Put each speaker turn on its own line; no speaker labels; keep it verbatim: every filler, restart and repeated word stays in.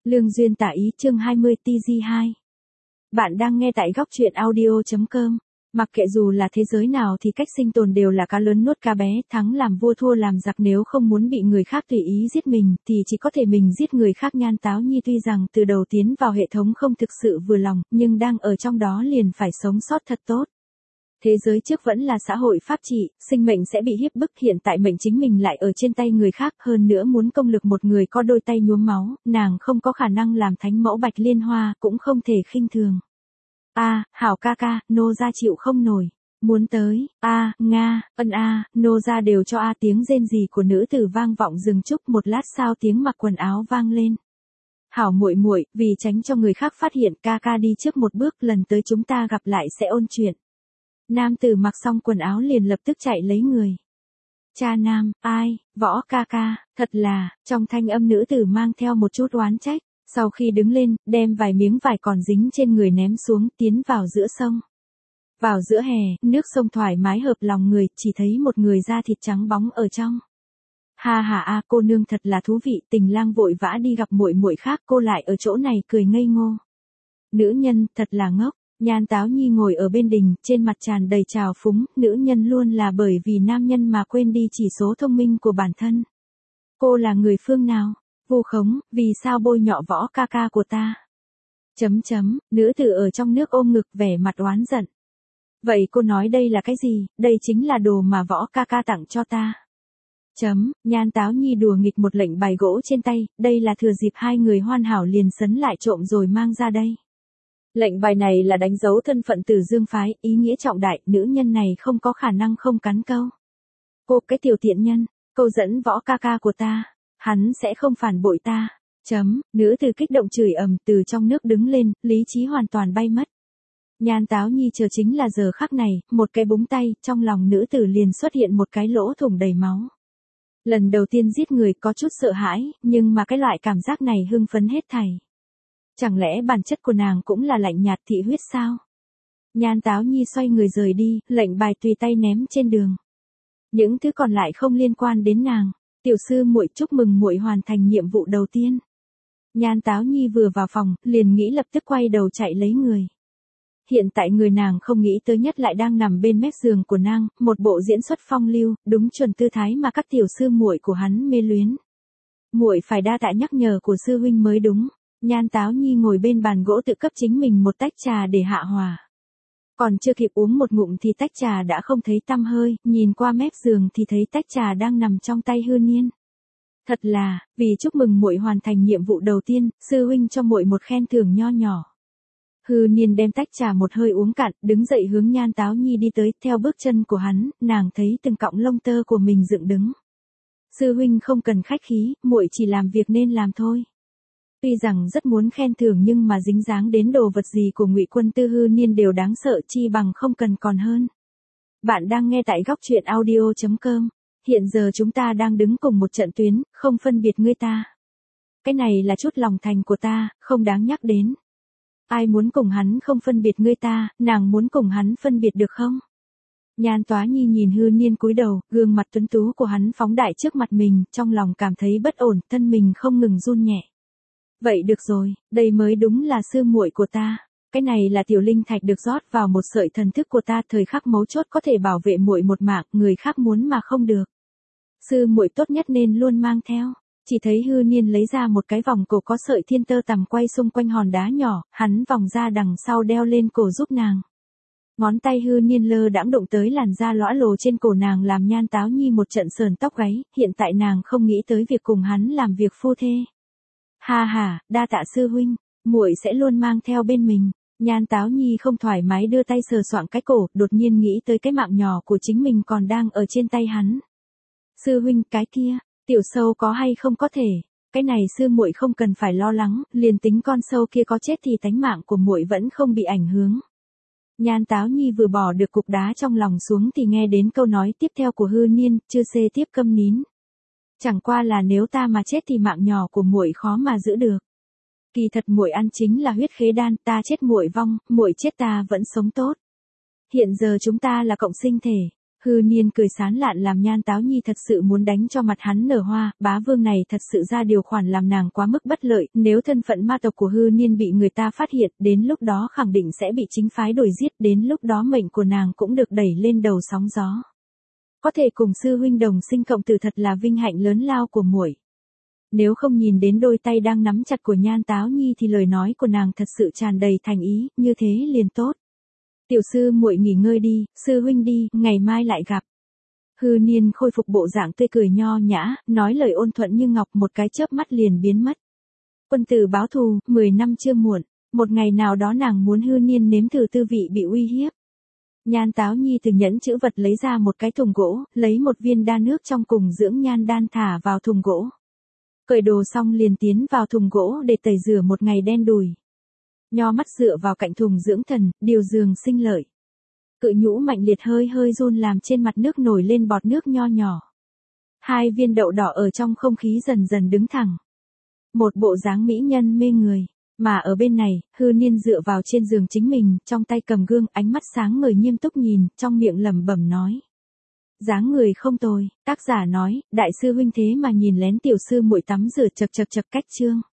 Lương duyên tả ý chương hai mươi T G hai. Bạn đang nghe tại góc truyện audio.com. Mặc kệ dù là thế giới nào thì cách sinh tồn đều là cá lớn nuốt cá bé, thắng làm vua thua làm giặc, nếu không muốn bị người khác tùy ý giết mình thì chỉ có thể mình giết người khác. Nhan Táo Nhi tuy rằng từ đầu tiến vào hệ thống không thực sự vừa lòng, nhưng đang ở trong đó liền phải sống sót thật tốt. Thế giới trước vẫn là xã hội pháp trị, sinh mệnh sẽ bị hiếp bức, hiện tại mệnh chính mình lại ở trên tay người khác, hơn nữa muốn công lực một người có đôi tay nhuốm máu, nàng không có khả năng làm thánh mẫu Bạch Liên Hoa, cũng không thể khinh thường. A, hảo ca ca, nô gia chịu không nổi. Muốn tới, a, nga, ân a, nô gia đều cho a. Tiếng rên rỉ của nữ tử vang vọng dừng chúc, một lát sau tiếng mặc quần áo vang lên. Hảo muội muội, vì tránh cho người khác phát hiện, ca ca đi trước một bước, lần tới chúng ta gặp lại sẽ ôn chuyện. Nam tử mặc xong quần áo liền lập tức chạy lấy người. Cha nam, ai, Võ ca ca, thật là, trong thanh âm nữ tử mang theo một chút oán trách, sau khi đứng lên, đem vài miếng vải còn dính trên người ném xuống, tiến vào giữa sông. Vào giữa hè, nước sông thoải mái hợp lòng người, chỉ thấy một người da thịt trắng bóng ở trong. Ha ha a, cô nương thật là thú vị, Tình Lang vội vã đi gặp muội muội khác, cô lại ở chỗ này cười ngây ngô. Nữ nhân, thật là ngốc. Nhan Táo Nhi ngồi ở bên đình, trên mặt tràn đầy trào phúng, nữ nhân luôn là bởi vì nam nhân mà quên đi chỉ số thông minh của bản thân. Cô là người phương nào? Vu khống, vì sao bôi nhọ Võ ca ca của ta? Chấm chấm, nữ tử ở trong nước ôm ngực vẻ mặt oán giận. Vậy cô nói đây là cái gì? Đây chính là đồ mà Võ ca ca tặng cho ta. Chấm, Nhan Táo Nhi đùa nghịch một lệnh bài gỗ trên tay, đây là thừa dịp hai người hoàn hảo liền sấn lại trộm rồi mang ra đây. Lệnh bài này là đánh dấu thân phận Từ Dương phái, ý nghĩa trọng đại, nữ nhân này không có khả năng không cắn câu. Cô cái tiểu tiện nhân, câu dẫn Võ ca ca của ta, hắn sẽ không phản bội ta. Chấm, nữ tử kích động chửi ầm, từ trong nước đứng lên, lý trí hoàn toàn bay mất. Nhan Táo Nhi chờ chính là giờ khắc này, một cái búng tay, trong lòng nữ tử liền xuất hiện một cái lỗ thủng đầy máu. Lần đầu tiên giết người có chút sợ hãi, nhưng mà cái loại cảm giác này hưng phấn hết thảy. Chẳng lẽ bản chất của nàng cũng là lạnh nhạt thị huyết sao? Nhan Táo Nhi xoay người rời đi, lệnh bài tùy tay ném trên đường. Những thứ còn lại không liên quan đến nàng. Tiểu sư muội, chúc mừng muội hoàn thành nhiệm vụ đầu tiên. Nhan Táo Nhi vừa vào phòng, liền nghĩ lập tức quay đầu chạy lấy người. Hiện tại người nàng không nghĩ tới nhất lại đang nằm bên mép giường của nàng, một bộ diễn xuất phong lưu, đúng chuẩn tư thái mà các tiểu sư muội của hắn mê luyến. Muội phải đa tạ nhắc nhở của sư huynh mới đúng. Nhan Táo Nhi ngồi bên bàn gỗ tự cấp chính mình một tách trà để hạ hòa. Còn chưa kịp uống một ngụm thì tách trà đã không thấy tăm hơi, nhìn qua mép giường thì thấy tách trà đang nằm trong tay Hư Niên. Thật là, vì chúc mừng muội hoàn thành nhiệm vụ đầu tiên, sư huynh cho muội một khen thưởng nho nhỏ. Hư Niên đem tách trà một hơi uống cạn, đứng dậy hướng Nhan Táo Nhi đi tới, theo bước chân của hắn, nàng thấy từng cọng lông tơ của mình dựng đứng. Sư huynh không cần khách khí, muội chỉ làm việc nên làm thôi. Tuy rằng rất muốn khen thưởng nhưng mà dính dáng đến đồ vật gì của Ngụy Quân Tư Hư Niên đều đáng sợ, chi bằng không cần còn hơn. Bạn đang nghe tại góc truyện audio.com. Hiện giờ chúng ta đang đứng cùng một trận tuyến, không phân biệt ngươi ta. Cái này là chút lòng thành của ta, không đáng nhắc đến. Ai muốn cùng hắn không phân biệt ngươi ta, nàng muốn cùng hắn phân biệt được không? Nhan Táo Nhi nhìn Hư Niên cúi đầu, gương mặt tuấn tú của hắn phóng đại trước mặt mình, trong lòng cảm thấy bất ổn, thân mình không ngừng run nhẹ. Vậy được rồi, đây mới đúng là sư muội của ta. Cái này là tiểu linh thạch được rót vào một sợi thần thức của ta, thời khắc mấu chốt có thể bảo vệ muội một mạng, người khác muốn mà không được. Sư muội tốt nhất nên luôn mang theo. Chỉ thấy Hư Niên lấy ra một cái vòng cổ có sợi thiên tơ tằm quay xung quanh hòn đá nhỏ, hắn vòng ra đằng sau đeo lên cổ giúp nàng. Ngón tay Hư Niên lơ đãng động tới làn da lõa lồ trên cổ nàng làm Nhan Táo Nhi một trận sờn tóc gáy, hiện tại nàng không nghĩ tới việc cùng hắn làm việc phu thê. Ha ha, đa tạ sư huynh, muội sẽ luôn mang theo bên mình. Nhan Táo Nhi không thoải mái đưa tay sờ soạng cái cổ, đột nhiên nghĩ tới cái mạng nhỏ của chính mình còn đang ở trên tay hắn. Sư huynh, cái kia, tiểu sâu có hay không có thể, cái này sư muội không cần phải lo lắng, liền tính con sâu kia có chết thì tánh mạng của muội vẫn không bị ảnh hưởng. Nhan Táo Nhi vừa bỏ được cục đá trong lòng xuống thì nghe đến câu nói tiếp theo của Hư Niên, chưa xê tiếp câm nín. Chẳng qua là nếu ta mà chết thì mạng nhỏ của muội khó mà giữ được. Kỳ thật muội ăn chính là huyết khế đan, ta chết muội vong, muội chết ta vẫn sống tốt. Hiện giờ chúng ta là cộng sinh thể, Hư Niên cười sán lạn làm Nhan Táo Nhi thật sự muốn đánh cho mặt hắn nở hoa, bá vương này thật sự ra điều khoản làm nàng quá mức bất lợi, nếu thân phận ma tộc của Hư Niên bị người ta phát hiện, đến lúc đó khẳng định sẽ bị chính phái đuổi giết, đến lúc đó mệnh của nàng cũng được đẩy lên đầu sóng gió. Có thể cùng sư huynh đồng sinh cộng tử thật là vinh hạnh lớn lao của muội. Nếu không nhìn đến đôi tay đang nắm chặt của Nhan Táo Nhi thì lời nói của nàng thật sự tràn đầy thành ý, như thế liền tốt. Tiểu sư muội nghỉ ngơi đi, sư huynh đi, ngày mai lại gặp. Hư Niên khôi phục bộ dạng tươi cười nho nhã, nói lời ôn thuận như ngọc, một cái chớp mắt liền biến mất. Quân tử báo thù, mười năm chưa muộn, một ngày nào đó nàng muốn Hư Niên nếm thử tư vị bị uy hiếp. Nhan Táo Nhi từ nhẫn chữ vật lấy ra một cái thùng gỗ, lấy một viên đan nước trong cùng dưỡng nhan đan thả vào thùng gỗ. Cởi đồ xong liền tiến vào thùng gỗ để tẩy rửa một ngày đen đùi. Nho mắt dựa vào cạnh thùng dưỡng thần, điều giường sinh lợi. Cự nhũ mạnh liệt hơi hơi run làm trên mặt nước nổi lên bọt nước nho nhỏ. Hai viên đậu đỏ ở trong không khí dần dần đứng thẳng. Một bộ dáng mỹ nhân mê người. Mà ở bên này, Hư Niên dựa vào trên giường chính mình, trong tay cầm gương, ánh mắt sáng ngời nghiêm túc nhìn, trong miệng lẩm bẩm nói. Dáng người không tồi, tác giả nói, đại sư huynh thế mà nhìn lén tiểu sư muội tắm rửa chật chật chật cách chương.